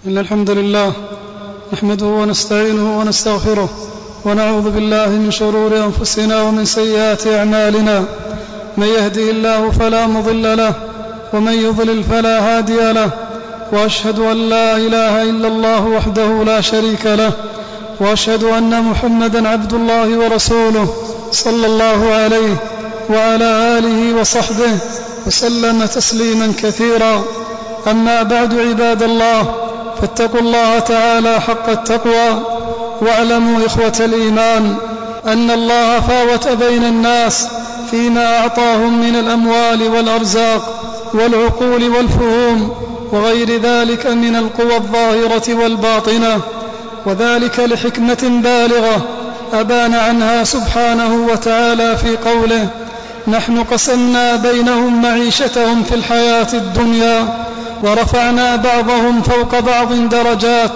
إن الحمد لله نحمده ونستعينه ونستغفره ونعوذ بالله من شرور أنفسنا ومن سيئات أعمالنا. من يهده الله فلا مضل له ومن يضلل فلا هادي له، وأشهد أن لا إله إلا الله وحده لا شريك له، وأشهد أن محمدا عبد الله ورسوله صلى الله عليه وعلى آله وصحبه وسلم تسليما كثيرا. أما بعد، عباد الله، فاتقوا الله تعالى حق التقوى، واعلموا إخوة الإيمان أن الله فاوت بين الناس فيما أعطاهم من الأموال والأرزاق والعقول والفهوم وغير ذلك من القوى الظاهرة والباطنة، وذلك لحكمة بالغة أبان عنها سبحانه وتعالى في قوله: نحن قسمنا بينهم معيشتهم في الحياة الدنيا ورفعنا بعضهم فوق بعض درجات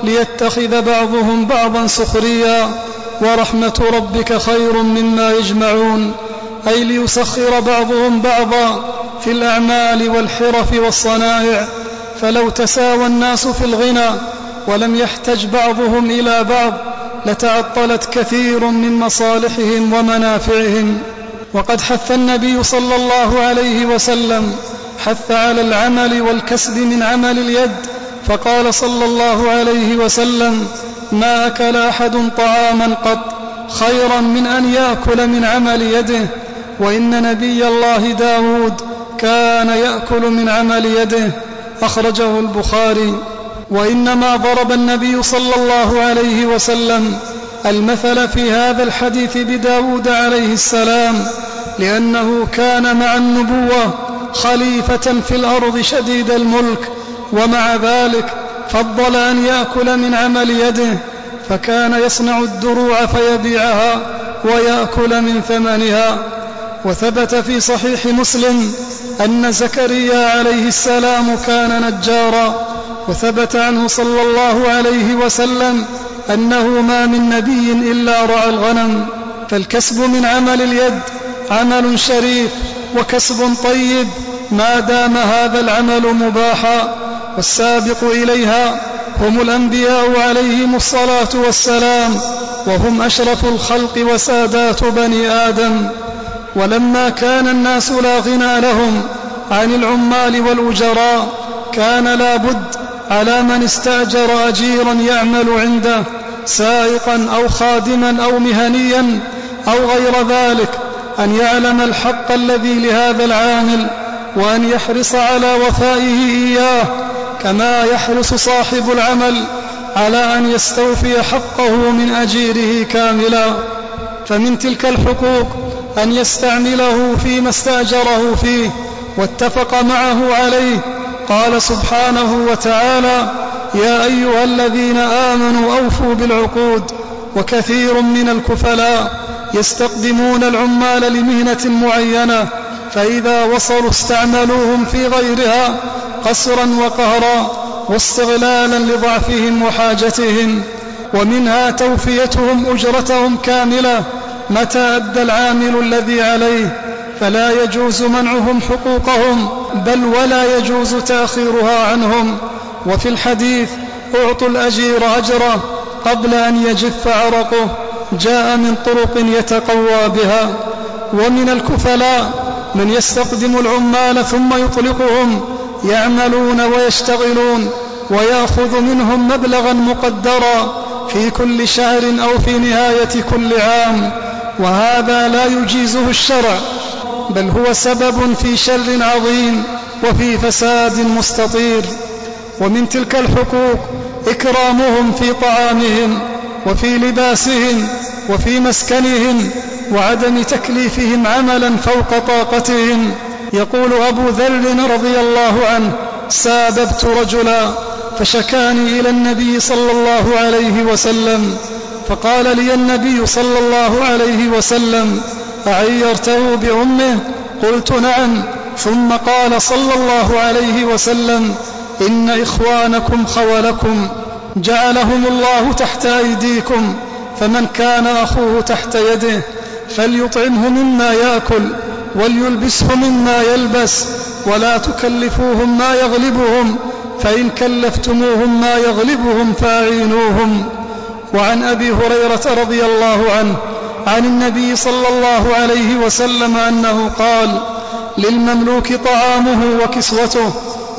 ليتخذ بعضهم بعضا سخريا ورحمة ربك خير مما يجمعون، أي ليسخر بعضهم بعضا في الأعمال والحرف والصنائع، فلو تساوى الناس في الغنى ولم يحتج بعضهم إلى بعض لتعطلت كثير من مصالحهم ومنافعهم. وقد حث النبي صلى الله عليه وسلم حث على العمل والكسب من عمل اليد، فقال صلى الله عليه وسلم: ما أكل أحد طعاما قط خيرا من أن يأكل من عمل يده، وإن نبي الله داود كان يأكل من عمل يده، أخرجه البخاري. وإنما ضرب النبي صلى الله عليه وسلم المثل في هذا الحديث بداود عليه السلام لأنه كان مع النبوة خليفة في الأرض شديد الملك، ومع ذلك فضل أن يأكل من عمل يده، فكان يصنع الدروع فيبيعها ويأكل من ثمنها. وثبت في صحيح مسلم أن زكريا عليه السلام كان نجارا، وثبت عنه صلى الله عليه وسلم أنه ما من نبي إلا رعى الغنم. فالكسب من عمل اليد عمل شريف وكسب طيب ما دام هذا العمل مباحا، والسابق إليها هم الأنبياء عليهم الصلاة والسلام، وهم أشرف الخلق وسادات بني آدم. ولما كان الناس لا غنى لهم عن العمال والأجراء كان لا بد على من استأجر أجيرا يعمل عنده سائقا أو خادما أو مهنيا أو غير ذلك أن يعلم الحق الذي لهذا العامل، وأن يحرص على وفائه إياه، كما يحرص صاحب العمل على أن يستوفي حقه من أجيره كاملا. فمن تلك الحقوق أن يستعمله فيما استأجره فيه واتفق معه عليه. قال سبحانه وتعالى: يا أيها الذين آمنوا أوفوا بالعقود. وكثير من الكفلاء يستقدمون العمال لمهنة معينة، فإذا وصلوا استعملوهم في غيرها قسرا وقهرا واستغلالا لضعفهم وحاجتهم. ومنها توفيتهم أجرتهم كاملة متى أدى العامل الذي عليه، فلا يجوز منعهم حقوقهم، بل ولا يجوز تأخيرها عنهم. وفي الحديث: أعطوا الأجير أجره قبل أن يجف عرقه، جاء من طرق يتقوى بها. ومن الكفلاء من يستقدم العمال ثم يطلقهم يعملون ويشتغلون ويأخذ منهم مبلغا مقدرا في كل شهر أو في نهاية كل عام، وهذا لا يجيزه الشرع، بل هو سبب في شر عظيم وفي فساد مستطير. ومن تلك الحقوق إكرامهم في طعامهم وفي لباسهم وفي مسكنهم، وعدم تكليفهم عملا فوق طاقتهم. يقول أبو ذر رضي الله عنه: ساببت رجلا فشكاني إلى النبي صلى الله عليه وسلم، فقال لي النبي صلى الله عليه وسلم: أعيرته بأمه؟ قلت: نعم. ثم قال صلى الله عليه وسلم: إن إخوانكم خولكم جعلهم الله تحت أيديكم، فمن كان أخوه تحت يده فليطعمه مما يأكل وليلبسه مما يلبس، ولا تكلفوهم ما يغلبهم، فإن كلفتموهم ما يغلبهم فأعينوهم. وعن أبي هريرة رضي الله عنه عن النبي صلى الله عليه وسلم أنه قال: للمملوك طعامه وكسوته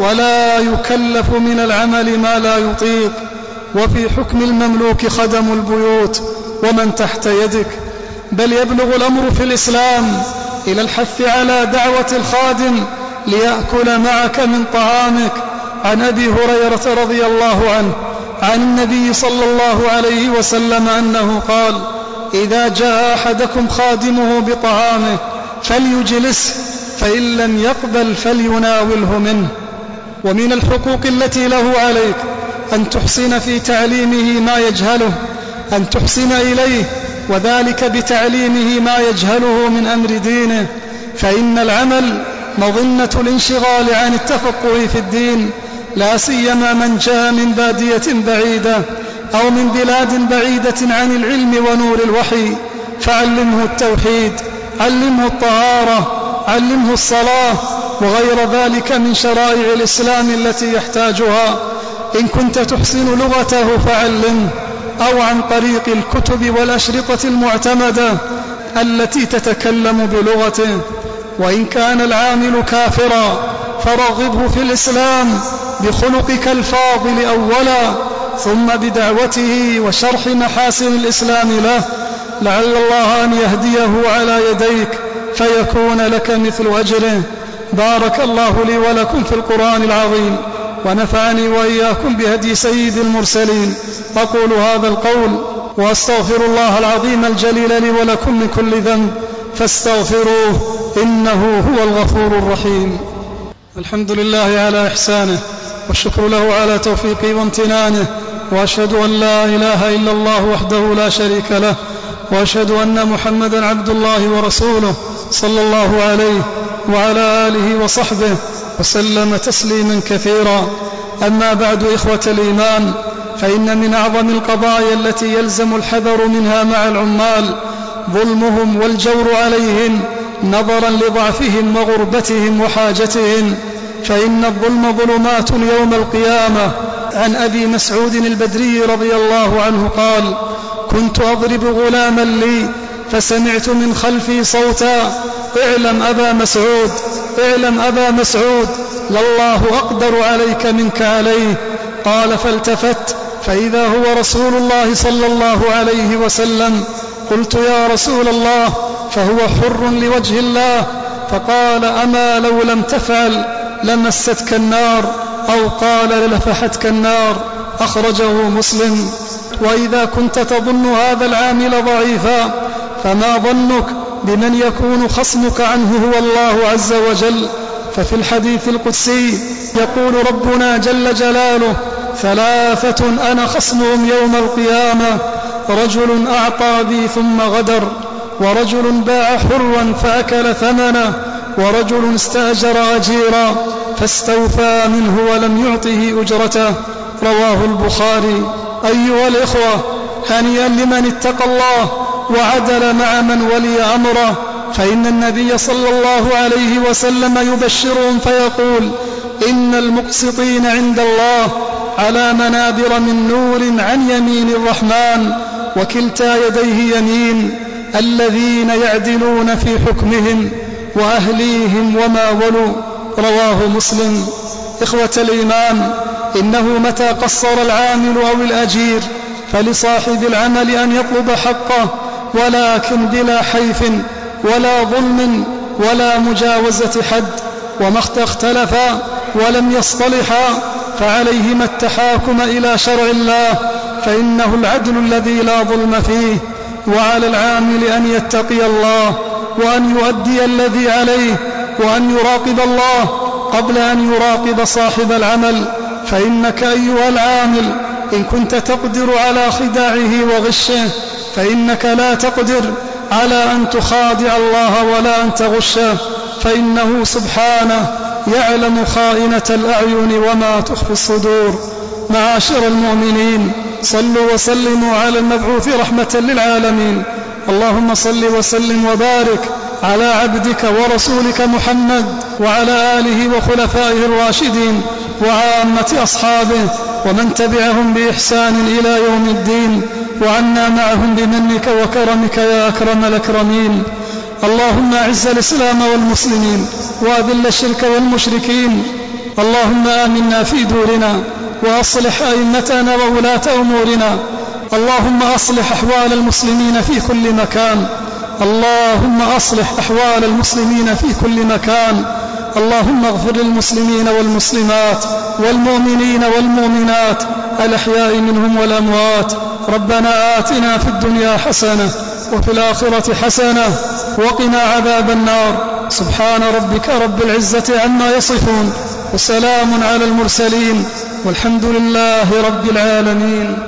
ولا يكلف من العمل ما لا يطيق. وفي حكم المملوك خدم البيوت ومن تحت يدك. بل يبلغ الأمر في الإسلام إلى الحث على دعوة الخادم ليأكل معك من طعامك. عن أبي هريرة رضي الله عنه عن النبي صلى الله عليه وسلم أنه قال: إذا جاء أحدكم خادمه بطعامه فليجلسه، فإن لم يقبل فليناوله منه. ومن الحقوق التي له عليك أن تحسن في تعليمه ما يجهله، أن تحسن إليه، وذلك بتعليمه ما يجهله من أمر دينه، فإن العمل مظنة الانشغال عن التفقه في الدين، لا سيما من جاء من بادية بعيدة أو من بلاد بعيدة عن العلم ونور الوحي. فعلمه التوحيد، علمه الطهارة، علمه الصلاة وغير ذلك من شرائع الإسلام التي يحتاجها. إن كنت تحسن لغته فعلمه، أو عن طريق الكتب والأشرطة المعتمدة التي تتكلم بلغته. وإن كان العامل كافرا فرغبه في الإسلام بخلقك الفاضل أولا، ثم بدعوته وشرح محاسن الإسلام له، لعل الله أن يهديه على يديك فيكون لك مثل أجره. بارك الله لي ولكم في القرآن العظيم، ونفعني وإياكم بهدي سيد المرسلين. أقول هذا القول وأستغفر الله العظيم الجليل لي ولكم من كل ذنب فاستغفروه إنه هو الغفور الرحيم. الحمد لله على إحسانه، والشكر له على توفيقه وامتنانه، وأشهد أن لا إله إلا الله وحده لا شريك له، وأشهد أن محمدا عبد الله ورسوله صلى الله عليه وعلى آله وصحبه وسلم تسليما كثيرا. أما بعد، إخوة الإيمان، فإن من أعظم القضايا التي يلزم الحذر منها مع العمال ظلمهم والجور عليهم نظرا لضعفهم وغربتهم وحاجتهم، فإن الظلم ظلمات يوم القيامة. عن أبي مسعود البدري رضي الله عنه قال: كنت أضرب غلاما لي فسمعت من خلفي صوتا: اعلم أبا مسعود، اعلم أبا مسعود، لله أقدر عليك منك عليه. قال: فالتفت فإذا هو رسول الله صلى الله عليه وسلم. قلت: يا رسول الله، فهو حر لوجه الله. فقال: أما لو لم تفعل لمستك النار، أو قال للفحتك النار. أخرجه مسلم. وإذا كنت تظن هذا العامل ضعيفا، فما ظنك بمن يكون خصمك عنه هو الله عز وجل؟ ففي الحديث القدسي يقول ربنا جل جلاله: ثلاثة أنا خصمهم يوم القيامة: رجل أعطى بي ثم غدر، ورجل باع حرا فأكل ثمنه، ورجل استأجر أجيرا فاستوفى منه ولم يعطه أجرته. رواه البخاري. أيها الإخوة، هنيئا لمن اتقى الله وعدل مع من ولي أمره، فإن النبي صلى الله عليه وسلم يبشرهم فيقول: إن المقسطين عند الله على منابر من نور عن يمين الرحمن، وكلتا يديه يمين، الذين يعدلون في حكمهم وأهليهم وما ولوا. رواه مسلم. إخوة الإيمان، إنه متى قصر العامل أو الأجير فلصاحب العمل أن يطلب حقه، ولكن بلا حيف ولا ظلم ولا مجاوزة حد. وما اختلفا ولم يصطلحا فعليهما التحاكم إلى شرع الله، فإنه العدل الذي لا ظلم فيه. وعلى العامل أن يتقي الله، وأن يؤدي الذي عليه، وأن يراقب الله قبل أن يراقب صاحب العمل. فإنك أيها العامل إن كنت تقدر على خداعه وغشه، فإنك لا تقدر على أن تخادع الله ولا أن تغشه، فإنه سبحانه يعلم خائنة الأعين وما تخفي الصدور. معاشر المؤمنين، صلوا وسلموا على المبعوث رحمة للعالمين. اللهم صل وسلم وبارك على عبدك ورسولك محمد وعلى آله وخلفائه الراشدين وعامة أصحابه ومن تبعهم بإحسان إلى يوم الدين، وعنا معهم بمنك وكرمك يا أكرم الأكرمين. اللهم أعز الإسلام والمسلمين وأذل الشرك والمشركين. اللهم آمنا في دورنا وأصلح أئمتنا وولاة أمورنا. اللهم أصلح أحوال المسلمين في كل مكان. اللهم أصلح أحوال المسلمين في كل مكان. اللهم اغفر للمسلمين والمسلمات والمؤمنين والمؤمنات الأحياء منهم والأموات. ربنا آتنا في الدنيا حسنة وفي الآخرة حسنة وقنا عذاب النار. سبحان ربك رب العزة عما يصفون وسلام على المرسلين والحمد لله رب العالمين.